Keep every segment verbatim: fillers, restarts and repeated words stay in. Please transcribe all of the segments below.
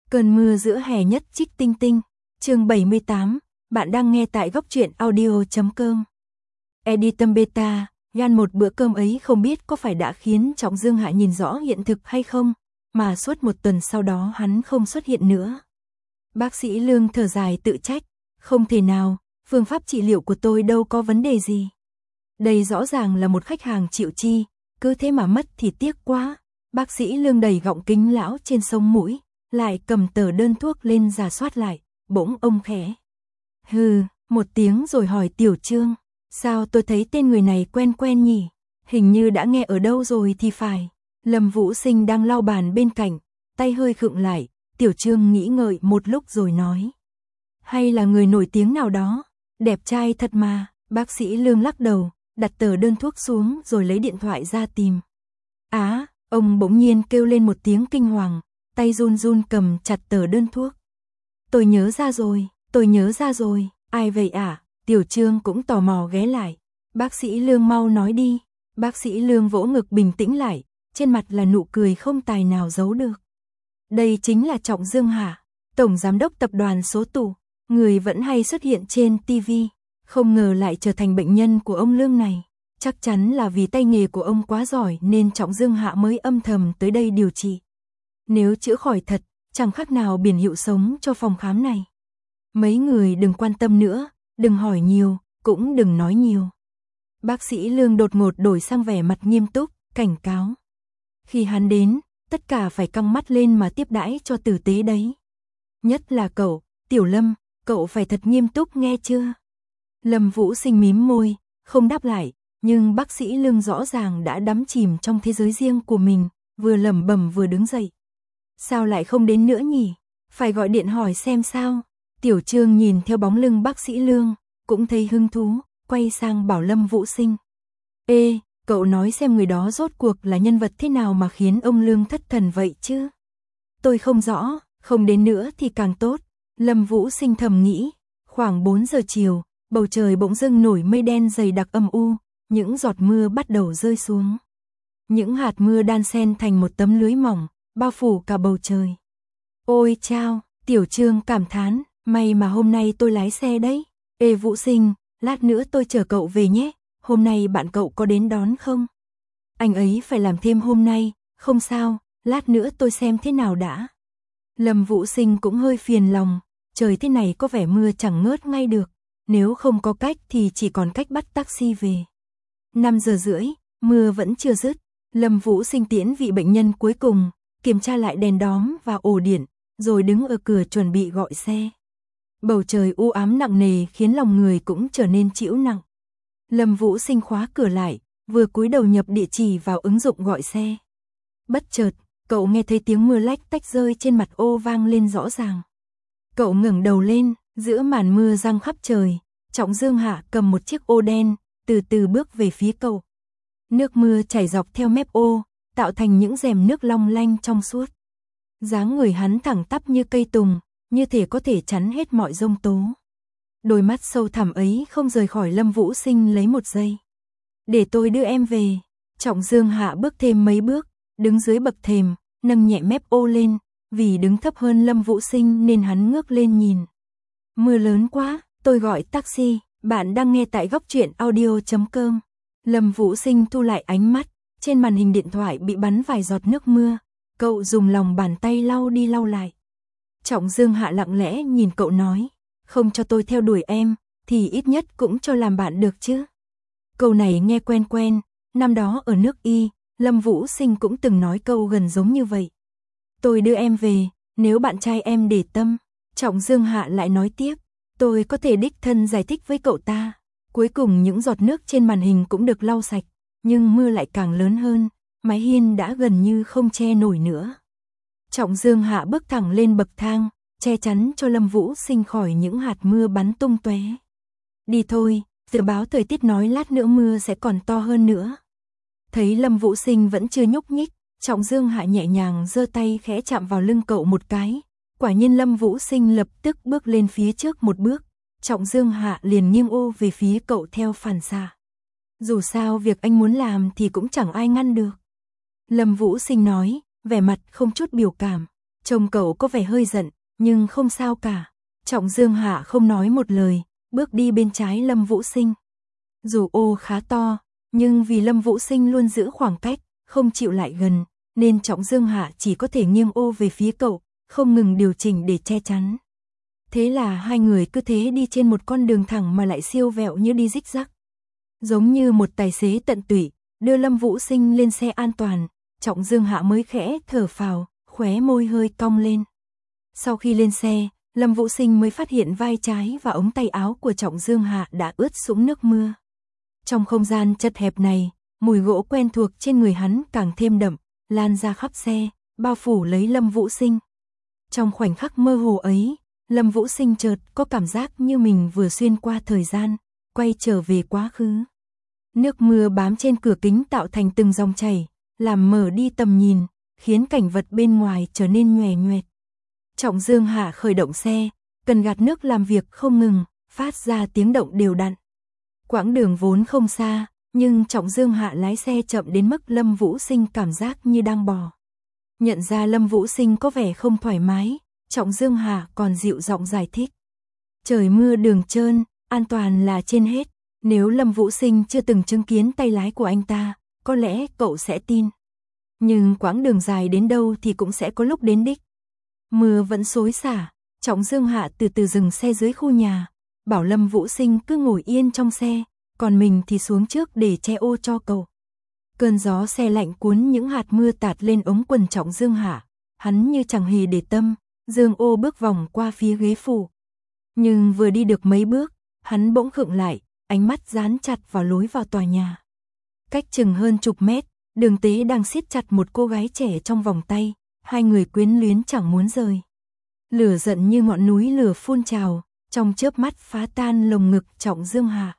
Cơn mưa giữa hè nhất trích tinh tinh, chương bảy mươi tám, bạn đang nghe tại góc truyện audio chấm com. Editum Beta, gan một bữa cơm ấy không biết có phải đã khiến Trọng Dương Hạ nhìn rõ hiện thực hay không, mà suốt một tuần sau đó hắn không xuất hiện nữa. Bác sĩ Lương thở dài tự trách, không thể nào, phương pháp trị liệu của tôi đâu có vấn đề gì. Đây rõ ràng là một khách hàng chịu chi, cứ thế mà mất thì tiếc quá. Bác sĩ Lương đẩy gọng kính lão trên sống mũi, lại cầm tờ đơn thuốc lên rà soát lại, bỗng ông khẽ. Hừ, một tiếng rồi hỏi Tiểu Trương, sao tôi thấy tên người này quen quen nhỉ, hình như đã nghe ở đâu rồi thì phải. Lâm Vũ Sinh đang lau bàn bên cạnh, tay hơi khựng lại, Tiểu Trương nghĩ ngợi một lúc rồi nói. Hay là người nổi tiếng nào đó, đẹp trai thật mà. Bác sĩ Lương lắc đầu, đặt tờ đơn thuốc xuống rồi lấy điện thoại ra tìm. Á, ông bỗng nhiên kêu lên một tiếng kinh hoàng, tay run run cầm chặt tờ đơn thuốc. Tôi nhớ ra rồi, tôi nhớ ra rồi, ai vậy ạ? Tiểu Trương cũng tò mò ghé lại. Bác sĩ Lương mau nói đi. Bác sĩ Lương vỗ ngực bình tĩnh lại, trên mặt là nụ cười không tài nào giấu được. Đây chính là Trọng Dương Hạ, tổng giám đốc tập đoàn số tù, người vẫn hay xuất hiện trên ti vi, không ngờ lại trở thành bệnh nhân của ông Lương này. Chắc chắn là vì tay nghề của ông quá giỏi nên Trọng Dương Hạ mới âm thầm tới đây điều trị. Nếu chữa khỏi thật, chẳng khác nào biển hiệu sống cho phòng khám này. Mấy người đừng quan tâm nữa, đừng hỏi nhiều, cũng đừng nói nhiều. Bác sĩ Lương đột ngột đổi sang vẻ mặt nghiêm túc, cảnh cáo. Khi hắn đến, tất cả phải căng mắt lên mà tiếp đãi cho tử tế đấy. Nhất là cậu, Tiểu Lâm, cậu phải thật nghiêm túc nghe chưa? Lâm Vũ Sinh mím môi, không đáp lại, nhưng bác sĩ Lương rõ ràng đã đắm chìm trong thế giới riêng của mình, vừa lẩm bẩm vừa đứng dậy. Sao lại không đến nữa nhỉ? Phải gọi điện hỏi xem sao. Tiểu Trương nhìn theo bóng lưng bác sĩ Lương, cũng thấy hứng thú, quay sang bảo Lâm Vũ Sinh. Ê, cậu nói xem người đó rốt cuộc là nhân vật thế nào mà khiến ông Lương thất thần vậy chứ? Tôi không rõ, không đến nữa thì càng tốt. Lâm Vũ Sinh thầm nghĩ. Khoảng bốn giờ chiều, bầu trời bỗng dưng nổi mây đen dày đặc âm u, những giọt mưa bắt đầu rơi xuống. Những hạt mưa đan xen thành một tấm lưới mỏng, bao phủ cả bầu trời. Ôi chao, Tiểu Trương cảm thán, may mà hôm nay tôi lái xe đấy. Ê Vũ Sinh, lát nữa tôi chở cậu về nhé, hôm nay bạn cậu có đến đón không? Anh ấy phải làm thêm hôm nay, không sao, lát nữa tôi xem thế nào đã. Lâm Vũ Sinh cũng hơi phiền lòng, trời thế này có vẻ mưa chẳng ngớt ngay được, nếu không có cách thì chỉ còn cách bắt taxi về. năm giờ rưỡi, mưa vẫn chưa dứt, Lâm Vũ Sinh tiễn vị bệnh nhân cuối cùng, kiểm tra lại đèn đóm và ổ điện, rồi đứng ở cửa chuẩn bị gọi xe. Bầu trời u ám nặng nề khiến lòng người cũng trở nên trĩu nặng. Lâm Vũ Sinh khóa cửa lại, vừa cúi đầu nhập địa chỉ vào ứng dụng gọi xe. Bất chợt, cậu nghe thấy tiếng mưa lách tách rơi trên mặt ô vang lên rõ ràng. Cậu ngẩng đầu lên, giữa màn mưa giăng khắp trời, Trọng Dương Hạ cầm một chiếc ô đen, từ từ bước về phía cậu. Nước mưa chảy dọc theo mép ô, tạo thành những rèm nước long lanh trong suốt. Dáng người hắn thẳng tắp như cây tùng, như thể có thể chắn hết mọi giông tố. Đôi mắt sâu thẳm ấy không rời khỏi Lâm Vũ Sinh lấy một giây. Để tôi đưa em về. Trọng Dương Hạ bước thêm mấy bước, đứng dưới bậc thềm, nâng nhẹ mép ô lên, vì đứng thấp hơn Lâm Vũ Sinh nên hắn ngước lên nhìn. Mưa lớn quá, tôi gọi taxi, bạn đang nghe tại góc truyện audio chấm com. Lâm Vũ Sinh thu lại ánh mắt, trên màn hình điện thoại bị bắn vài giọt nước mưa, cậu dùng lòng bàn tay lau đi lau lại. Trọng Dương Hạ lặng lẽ nhìn cậu nói, không cho tôi theo đuổi em, thì ít nhất cũng cho làm bạn được chứ. Câu này nghe quen quen, năm đó ở nước Y, Lâm Vũ Sinh cũng từng nói câu gần giống như vậy. Tôi đưa em về, nếu bạn trai em để tâm. Trọng Dương Hạ lại nói tiếp, tôi có thể đích thân giải thích với cậu ta. Cuối cùng những giọt nước trên màn hình cũng được lau sạch, nhưng mưa lại càng lớn hơn, mái hiên đã gần như không che nổi nữa. Trọng Dương Hạ bước thẳng lên bậc thang, che chắn cho Lâm Vũ Sinh khỏi những hạt mưa bắn tung tóe. Đi thôi, dự báo thời tiết nói lát nữa mưa sẽ còn to hơn nữa. Thấy Lâm Vũ Sinh vẫn chưa nhúc nhích, Trọng Dương Hạ nhẹ nhàng giơ tay khẽ chạm vào lưng cậu một cái. Quả nhiên Lâm Vũ Sinh lập tức bước lên phía trước một bước. Trọng Dương Hạ liền nghiêng ô về phía cậu theo phản xạ. Dù sao việc anh muốn làm thì cũng chẳng ai ngăn được. Lâm Vũ Sinh nói, vẻ mặt không chút biểu cảm. Trông cậu có vẻ hơi giận, nhưng không sao cả. Trọng Dương Hạ không nói một lời, bước đi bên trái Lâm Vũ Sinh. Dù ô khá to, nhưng vì Lâm Vũ Sinh luôn giữ khoảng cách, không chịu lại gần, nên Trọng Dương Hạ chỉ có thể nghiêng ô về phía cậu, không ngừng điều chỉnh để che chắn. Thế là hai người cứ thế đi trên một con đường thẳng mà lại siêu vẹo như đi rích rắc. Giống như một tài xế tận tụy, đưa Lâm Vũ Sinh lên xe an toàn, Trọng Dương Hạ mới khẽ thở phào, khóe môi hơi cong lên. Sau khi lên xe, Lâm Vũ Sinh mới phát hiện vai trái và ống tay áo của Trọng Dương Hạ đã ướt sũng nước mưa. Trong không gian chật hẹp này, mùi gỗ quen thuộc trên người hắn càng thêm đậm, lan ra khắp xe, bao phủ lấy Lâm Vũ Sinh. Trong khoảnh khắc mơ hồ ấy, Lâm Vũ Sinh chợt có cảm giác như mình vừa xuyên qua thời gian, quay trở về quá khứ. Nước mưa bám trên cửa kính tạo thành từng dòng chảy, làm mở đi tầm nhìn, khiến cảnh vật bên ngoài trở nên nhòe nhoẹt. Trọng Dương Hạ khởi động xe, cần gạt nước làm việc không ngừng, phát ra tiếng động đều đặn. Quãng đường vốn không xa, nhưng Trọng Dương Hạ lái xe chậm đến mức Lâm Vũ Sinh cảm giác như đang bò. Nhận ra Lâm Vũ Sinh có vẻ không thoải mái, Trọng Dương Hạ còn dịu giọng giải thích. Trời mưa đường trơn, an toàn là trên hết. Nếu Lâm Vũ Sinh chưa từng chứng kiến tay lái của anh ta, có lẽ cậu sẽ tin. Nhưng quãng đường dài đến đâu thì cũng sẽ có lúc đến đích. Mưa vẫn xối xả, Trọng Dương Hạ từ từ dừng xe dưới khu nhà, bảo Lâm Vũ Sinh cứ ngồi yên trong xe, còn mình thì xuống trước để che ô cho cậu. Cơn gió xe lạnh cuốn những hạt mưa tạt lên ống quần Trọng Dương Hạ, hắn như chẳng hề để tâm, dương ô bước vòng qua phía ghế phụ. Nhưng vừa đi được mấy bước, hắn bỗng khựng lại, ánh mắt dán chặt vào lối vào tòa nhà. Cách chừng hơn chục mét, Đường Tế đang siết chặt một cô gái trẻ trong vòng tay, hai người quyến luyến chẳng muốn rời. Lửa giận như ngọn núi lửa phun trào, trong chớp mắt phá tan lồng ngực Trọng Dương Hạ.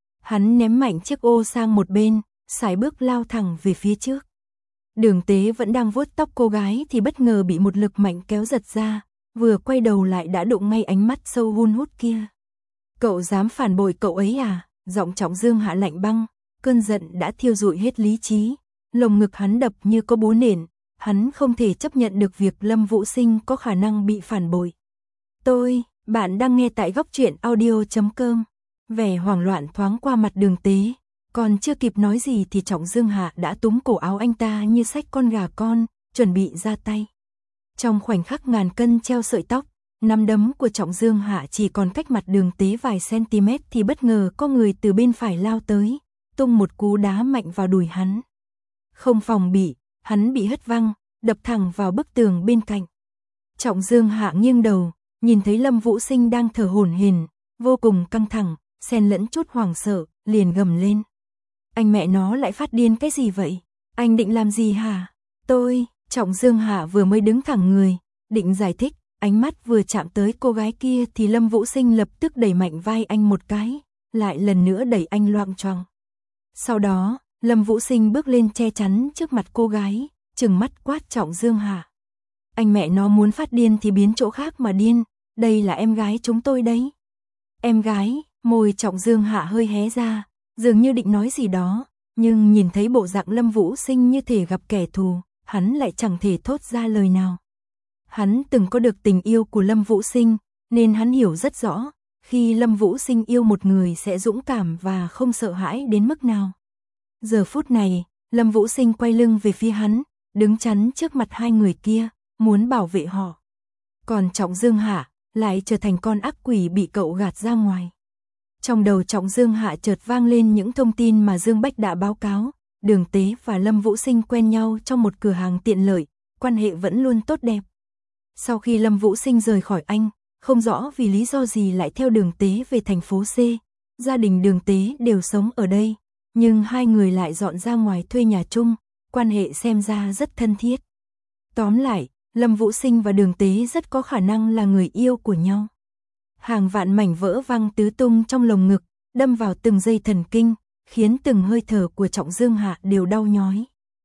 Hắn ném mạnh chiếc ô sang một bên, sải bước lao thẳng về phía trước. Đường Tế vẫn đang vuốt tóc cô gái thì bất ngờ bị một lực mạnh kéo giật ra, vừa quay đầu lại đã đụng ngay ánh mắt sâu hun hút kia. Cậu dám phản bội cậu ấy à? Giọng Trọng Dương Hạ lạnh băng, cơn giận đã thiêu rụi hết lý trí, lồng ngực hắn đập như có búa nện, hắn không thể chấp nhận được việc Lâm Vũ Sinh có khả năng bị phản bội. Tôi, bạn đang nghe tại góc truyện audio chấm com. Vẻ hoảng loạn thoáng qua mặt Đường Tế, còn chưa kịp nói gì thì Trọng Dương Hạ đã túm cổ áo anh ta như xách con gà con, chuẩn bị ra tay. Trong khoảnh khắc ngàn cân treo sợi tóc, nắm đấm của Trọng Dương Hạ chỉ còn cách mặt Đường Tế vài cm thì bất ngờ có người từ bên phải lao tới, tung một cú đá mạnh vào đùi hắn. Không phòng bị, hắn bị hất văng, đập thẳng vào bức tường bên cạnh. Trọng Dương Hạ nghiêng đầu, nhìn thấy Lâm Vũ Sinh đang thở hổn hển, vô cùng căng thẳng, xen lẫn chút hoảng sợ, liền gầm lên. Anh mẹ nó lại phát điên cái gì vậy? Anh định làm gì hả? Tôi, Trọng Dương Hạ vừa mới đứng thẳng người, định giải thích, ánh mắt vừa chạm tới cô gái kia thì Lâm Vũ Sinh lập tức đẩy mạnh vai anh một cái, lại lần nữa đẩy anh loạng choạng. Sau đó, Lâm Vũ Sinh bước lên che chắn trước mặt cô gái, trừng mắt quát Trọng Dương Hạ. Anh mẹ nó muốn phát điên thì biến chỗ khác mà điên, đây là em gái chúng tôi đấy. Em gái, môi Trọng Dương Hạ hơi hé ra, dường như định nói gì đó, nhưng nhìn thấy bộ dạng Lâm Vũ Sinh như thể gặp kẻ thù, hắn lại chẳng thể thốt ra lời nào. Hắn từng có được tình yêu của Lâm Vũ Sinh, nên hắn hiểu rất rõ, khi Lâm Vũ Sinh yêu một người sẽ dũng cảm và không sợ hãi đến mức nào. Giờ phút này, Lâm Vũ Sinh quay lưng về phía hắn, đứng chắn trước mặt hai người kia, muốn bảo vệ họ. Còn Trọng Dương Hạ lại trở thành con ác quỷ bị cậu gạt ra ngoài. Trong đầu Trọng Dương Hạ chợt vang lên những thông tin mà Dương Bách đã báo cáo, Đường Tế và Lâm Vũ Sinh quen nhau trong một cửa hàng tiện lợi, quan hệ vẫn luôn tốt đẹp. Sau khi Lâm Vũ Sinh rời khỏi anh, không rõ vì lý do gì lại theo Đường Tế về thành phố C, gia đình Đường Tế đều sống ở đây, nhưng hai người lại dọn ra ngoài thuê nhà chung, quan hệ xem ra rất thân thiết. Tóm lại, Lâm Vũ Sinh và Đường Tế rất có khả năng là người yêu của nhau. Hàng vạn mảnh vỡ văng tứ tung trong lồng ngực, đâm vào từng dây thần kinh, khiến từng hơi thở của Trọng Dương Hạ đều đau nhói.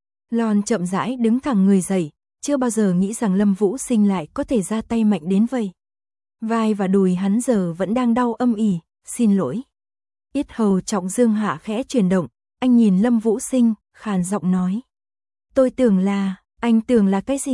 Lon chậm rãi đứng thẳng người dậy, chưa bao giờ nghĩ rằng Lâm Vũ Sinh lại có thể ra tay mạnh đến vậy. Vai và đùi hắn giờ vẫn đang đau âm ỉ, xin lỗi. Yết hầu Trọng Dương Hạ khẽ chuyển động, anh nhìn Lâm Vũ Sinh, khàn giọng nói. Tôi tưởng là, anh tưởng là cái gì?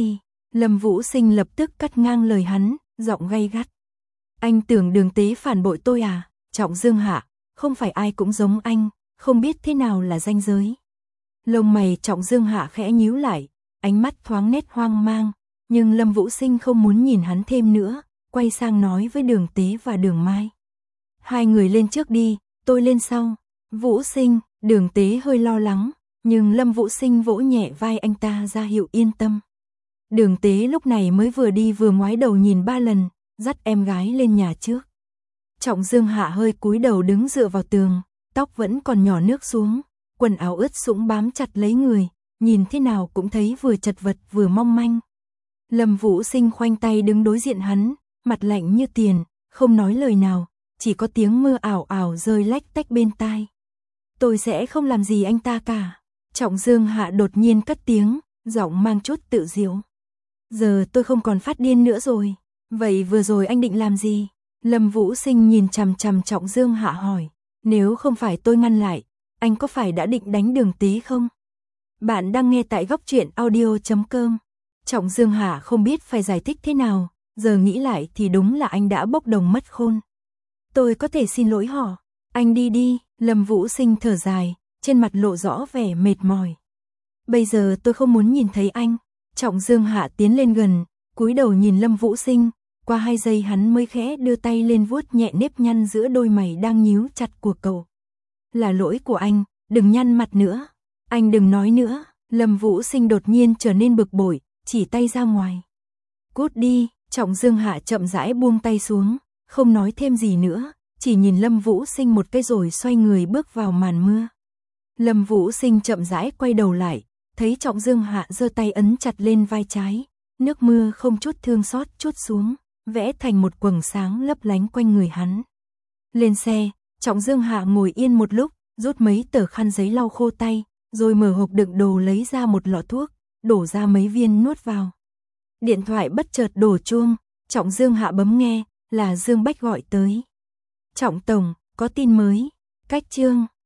Lâm Vũ Sinh lập tức cắt ngang lời hắn, giọng gay gắt. Anh tưởng Đường Tế phản bội tôi à? Trọng Dương Hạ, không phải ai cũng giống anh, không biết thế nào là ranh giới. Lông mày Trọng Dương Hạ khẽ nhíu lại, ánh mắt thoáng nét hoang mang, nhưng Lâm Vũ Sinh không muốn nhìn hắn thêm nữa, quay sang nói với Đường Tế và Đường Mai. Hai người lên trước đi, tôi lên sau. Vũ Sinh, Đường Tế hơi lo lắng, nhưng Lâm Vũ Sinh vỗ nhẹ vai anh ta ra hiệu yên tâm. Đường Tế lúc này mới vừa đi vừa ngoái đầu nhìn ba lần, dắt em gái lên nhà trước. Trọng Dương Hạ hơi cúi đầu đứng dựa vào tường, tóc vẫn còn nhỏ nước xuống, quần áo ướt sũng bám chặt lấy người, nhìn thế nào cũng thấy vừa chật vật vừa mong manh. Lâm Vũ Sinh khoanh tay đứng đối diện hắn, mặt lạnh như tiền, không nói lời nào, chỉ có tiếng mưa ảo ảo rơi lách tách bên tai. Tôi sẽ không làm gì anh ta cả. Trọng Dương Hạ đột nhiên cất tiếng, giọng mang chút tự giễu. Giờ tôi không còn phát điên nữa rồi. Vậy vừa rồi anh định làm gì? Lâm Vũ Sinh nhìn chằm chằm Trọng Dương Hạ hỏi. Nếu không phải tôi ngăn lại, anh có phải đã định đánh Đường Tế không? Bạn đang nghe tại góc truyện audio chấm com. Trọng Dương Hạ không biết phải giải thích thế nào, giờ nghĩ lại thì đúng là anh đã bốc đồng mất khôn. Tôi có thể xin lỗi họ. Anh đi đi. Lâm Vũ Sinh thở dài, trên mặt lộ rõ vẻ mệt mỏi. Bây giờ tôi không muốn nhìn thấy anh. Trọng Dương Hạ tiến lên gần, cúi đầu nhìn Lâm Vũ Sinh, qua hai giây hắn mới khẽ đưa tay lên vuốt nhẹ nếp nhăn giữa đôi mày đang nhíu chặt của cậu. Là lỗi của anh, đừng nhăn mặt nữa. Anh đừng nói nữa. Lâm Vũ Sinh đột nhiên trở nên bực bội, chỉ tay ra ngoài. Cút đi. Trọng Dương Hạ chậm rãi buông tay xuống, không nói thêm gì nữa, chỉ nhìn Lâm Vũ Sinh một cái rồi xoay người bước vào màn mưa. Lâm Vũ Sinh chậm rãi quay đầu lại, thấy Trọng Dương Hạ giơ tay ấn chặt lên vai trái, nước mưa không chút thương xót chút xuống, vẽ thành một quầng sáng lấp lánh quanh người hắn. Lên xe, Trọng Dương Hạ ngồi yên một lúc, rút mấy tờ khăn giấy lau khô tay, rồi mở hộp đựng đồ lấy ra một lọ thuốc, đổ ra mấy viên nuốt vào. Điện thoại bất chợt đổ chuông, Trọng Dương Hạ bấm nghe, là Dương Bách gọi tới. Trọng tổng, có tin mới. Cách chương